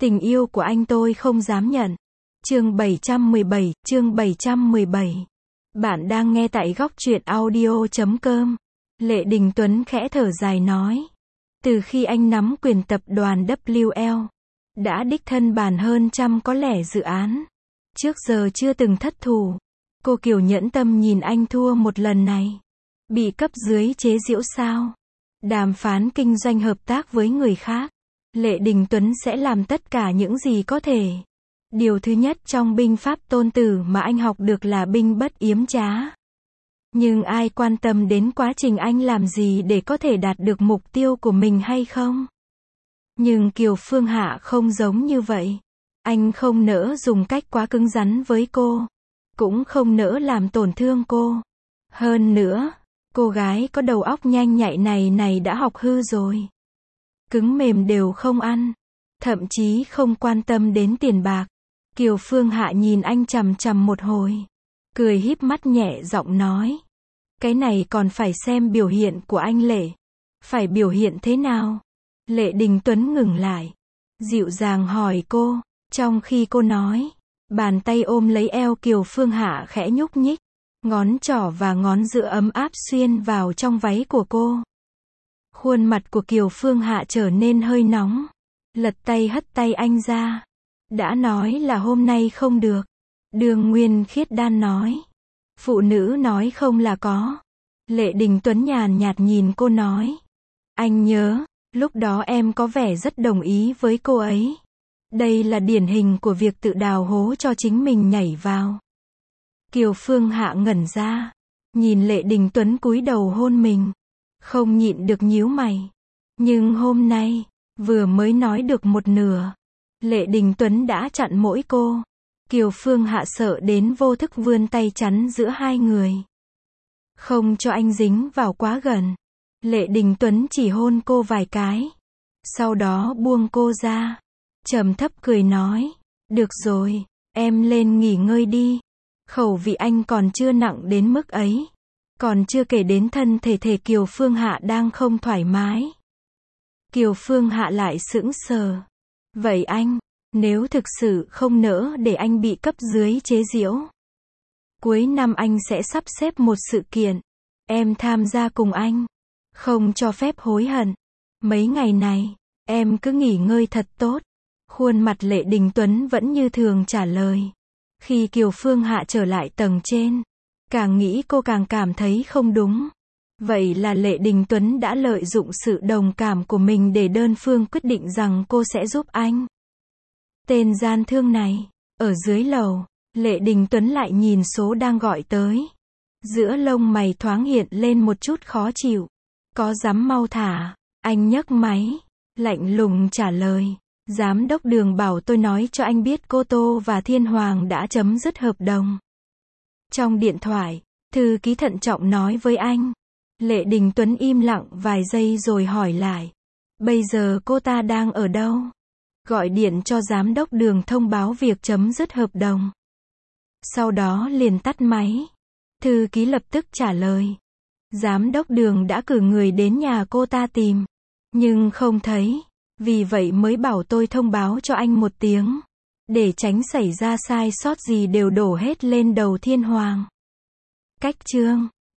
Tình yêu của anh tôi không dám nhận. Chương 717. Bạn đang nghe tại góc truyện audio.com. Lệ Đình Tuấn khẽ thở dài nói. Từ khi anh nắm quyền tập đoàn WL, đã đích thân bàn hơn trăm có lẻ dự án. Trước giờ chưa từng thất thủ. Cô Kiều nhẫn tâm nhìn anh thua một lần này. Bị cấp dưới chế giễu sao? Đàm phán kinh doanh hợp tác với người khác. Lệ Đình Tuấn sẽ làm tất cả những gì có thể. Điều thứ nhất trong binh pháp Tôn Tử mà anh học được là binh bất yếm trá. Nhưng ai quan tâm đến quá trình anh làm gì để có thể đạt được mục tiêu của mình hay không? Nhưng Kiều Phương Hạ không giống như vậy. Anh không nỡ dùng cách quá cứng rắn với cô. Cũng không nỡ làm tổn thương cô. Hơn nữa, cô gái có đầu óc nhanh nhạy này đã học hư rồi. Cứng mềm đều không ăn. Thậm chí không quan tâm đến tiền bạc. Kiều Phương Hạ nhìn anh chằm chằm một hồi. Cười híp mắt nhẹ giọng nói. Cái này còn phải xem biểu hiện của anh Lệ. Phải biểu hiện thế nào? Lệ Đình Tuấn ngừng lại. Dịu dàng hỏi cô. Trong khi cô nói, bàn tay ôm lấy eo Kiều Phương Hạ khẽ nhúc nhích. Ngón trỏ và ngón giữa ấm áp xuyên vào trong váy của cô. Khuôn mặt của Kiều Phương Hạ trở nên hơi nóng. Lật tay hất tay anh ra. Đã nói là hôm nay không được. Đường Nguyên Khiết Đan nói. Phụ nữ nói không là có. Lệ Đình Tuấn nhàn nhạt nhìn cô nói. Anh nhớ, lúc đó em có vẻ rất đồng ý với cô ấy. Đây là điển hình của việc tự đào hố cho chính mình nhảy vào. Kiều Phương Hạ ngẩn ra. Nhìn Lệ Đình Tuấn cúi đầu hôn mình. Không nhịn được nhíu mày. Nhưng hôm nay, vừa mới nói được một nửa. Lệ Đình Tuấn đã chặn mỗi cô. Kiều Phương Hạ sợ đến vô thức vươn tay chắn giữa hai người. Không cho anh dính vào quá gần. Lệ Đình Tuấn chỉ hôn cô vài cái. Sau đó buông cô ra. Trầm thấp cười nói. Được rồi, em lên nghỉ ngơi đi. Khẩu vị anh còn chưa nặng đến mức ấy. Còn chưa kể đến thân thể Kiều Phương Hạ đang không thoải mái. Kiều Phương Hạ lại sững sờ. Vậy anh, nếu thực sự không nỡ để anh bị cấp dưới chế giễu. Cuối năm anh sẽ sắp xếp một sự kiện. Em tham gia cùng anh. Không cho phép hối hận. Mấy ngày này, em cứ nghỉ ngơi thật tốt. Khuôn mặt Lệ Đình Tuấn vẫn như thường trả lời. Khi Kiều Phương Hạ trở lại tầng trên, càng nghĩ cô càng cảm thấy không đúng. Vậy là Lệ Đình Tuấn đã lợi dụng sự đồng cảm của mình để đơn phương quyết định rằng cô sẽ giúp anh. Tên gian thương này. Ở dưới lầu, Lệ Đình Tuấn lại nhìn số đang gọi tới. Giữa lông mày thoáng hiện lên một chút khó chịu. Có dám mau thả. Anh nhấc máy. Lạnh lùng trả lời. Giám đốc Đường bảo tôi nói cho anh biết cô Tô và Thiên Hoàng đã chấm dứt hợp đồng. Trong điện thoại, thư ký thận trọng nói với anh. Lệ Đình Tuấn im lặng vài giây rồi hỏi lại. Bây giờ cô ta đang ở đâu? Gọi điện cho giám đốc Đường thông báo việc chấm dứt hợp đồng. Sau đó liền tắt máy. Thư ký lập tức trả lời. Giám đốc Đường đã cử người đến nhà cô ta tìm. Nhưng không thấy. Vì vậy mới bảo tôi thông báo cho anh một tiếng. Để tránh xảy ra sai sót gì đều đổ hết lên đầu Thiên Hoàng. Cách chương